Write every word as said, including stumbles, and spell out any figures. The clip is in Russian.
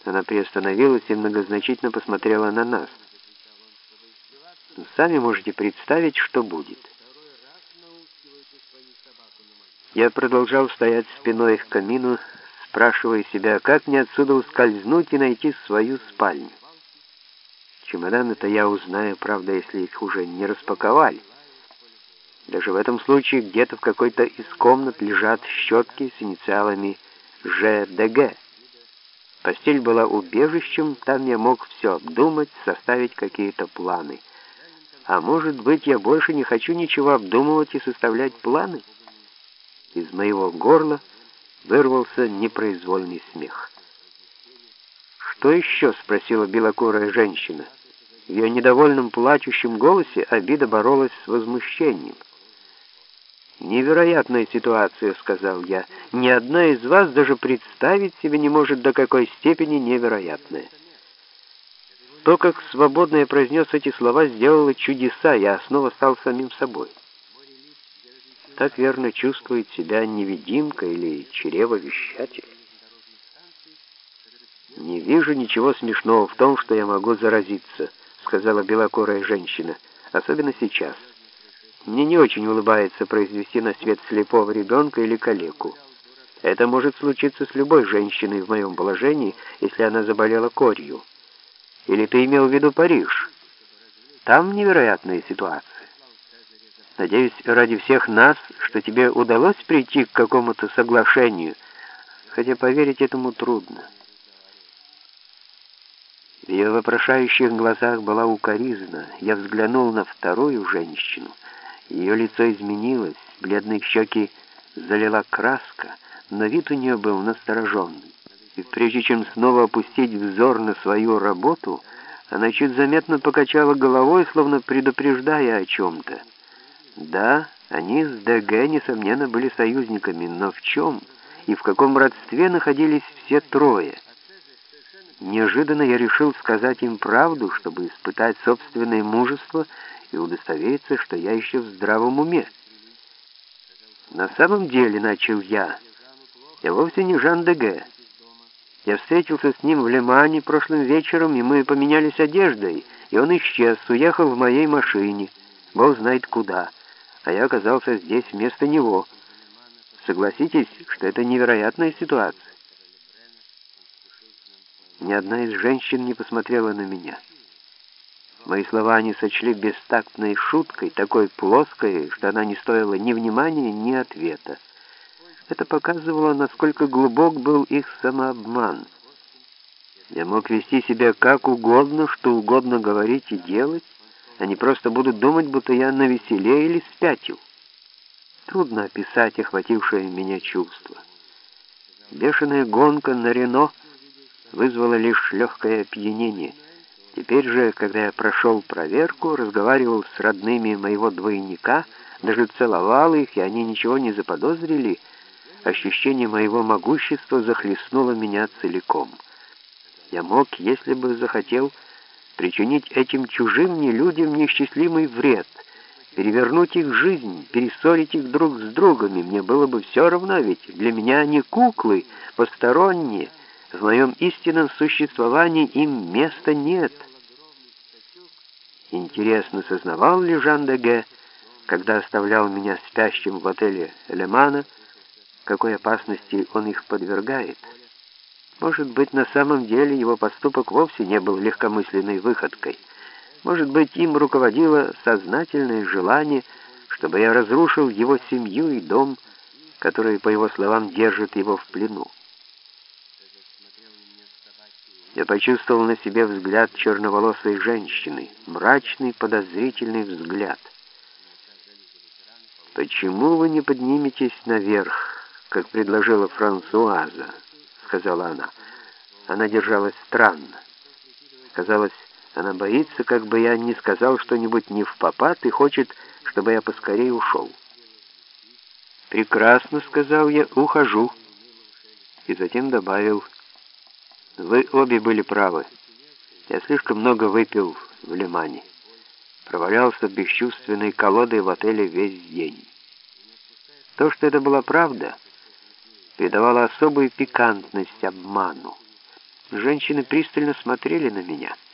Она приостановилась и многозначительно посмотрела на нас. Сами можете представить, что будет. Я продолжал стоять спиной к камину, спрашивая себя, как мне отсюда ускользнуть и найти свою спальню. Чемоданы-то я узнаю, правда, если их уже не распаковали. Даже в этом случае где-то в какой-то из комнат лежат щетки с инициалами Ж Д Г. Постель была убежищем, там я мог все обдумать, составить какие-то планы. А может быть, я больше не хочу ничего обдумывать и составлять планы? Из моего горла вырвался непроизвольный смех. «Что еще?» — спросила белокурая женщина. В ее недовольном плачущем голосе обида боролась с возмущением. «Невероятная ситуация», — сказал я. «Ни одна из вас даже представить себе не может, до какой степени невероятная». То, как свободно я произнес эти слова, сделало чудеса, я снова стал самим собой. Так верно чувствует себя невидимка или чревовещатель. «Не вижу ничего смешного в том, что я могу заразиться», — сказала белокурая женщина, — «особенно сейчас. Мне не очень улыбается произвести на свет слепого ребенка или калеку. Это может случиться с любой женщиной в моем положении, если она заболела корью. Или ты имел в виду Париж? Там невероятная ситуация. Надеюсь, ради всех нас, что тебе удалось прийти к какому-то соглашению, хотя поверить этому трудно». В ее вопрошающих глазах была укоризна. Я взглянул на вторую женщину. Ее лицо изменилось, бледные щеки залила краска, но вид у нее был настороженный. И прежде чем снова опустить взор на свою работу, она чуть заметно покачала головой, словно предупреждая о чем-то. Да, они с Д Г, несомненно, были союзниками, но в чем и в каком родстве находились все трое? Неожиданно я решил сказать им правду, чтобы испытать собственное мужество и удостовериться, что я еще в здравом уме. «На самом деле, — начал я, — я вовсе не Жан Д Г. Я встретился с ним в Лемане прошлым вечером, и мы поменялись одеждой, и он исчез, уехал в моей машине, бог знает куда, а я оказался здесь вместо него. Согласитесь, что это невероятная ситуация?» Ни одна из женщин не посмотрела на меня. Мои слова они сочли бестактной шуткой, такой плоской, что она не стоила ни внимания, ни ответа. Это показывало, насколько глубок был их самообман. Я мог вести себя как угодно, что угодно говорить и делать, они просто будут думать, будто я навеселе или спятил. Трудно описать охватившее меня чувство. Бешеная гонка на Рено вызвало лишь легкое опьянение. Теперь же, когда я прошел проверку, разговаривал с родными моего двойника, даже целовал их, и они ничего не заподозрили, ощущение моего могущества захлестнуло меня целиком. Я мог, если бы захотел, причинить этим чужим нелюдям неисчислимый вред, перевернуть их жизнь, перессорить их друг с другом, и мне было бы все равно, ведь для меня они куклы, посторонние. В моем истинном существовании им места нет. Интересно, сознавал ли Жан Д Г, когда оставлял меня спящим в отеле Лемана, какой опасности он их подвергает? Может быть, на самом деле его поступок вовсе не был легкомысленной выходкой. Может быть, им руководило сознательное желание, чтобы я разрушил его семью и дом, который, по его словам, держит его в плену. Я почувствовал на себе взгляд черноволосой женщины, мрачный, подозрительный взгляд. «Почему вы не подниметесь наверх, как предложила Франсуаза?» — сказала она. Она держалась странно. Казалось, она боится, как бы я не сказал что-нибудь невпопад и хочет, чтобы я поскорее ушел. «Прекрасно», — сказал я, — «ухожу». И затем добавил: «Вы обе были правы. Я слишком много выпил в Лемане. Провалялся бесчувственной колодой в отеле весь день». То, что это была правда, придавало особую пикантность обману. Женщины пристально смотрели на меня.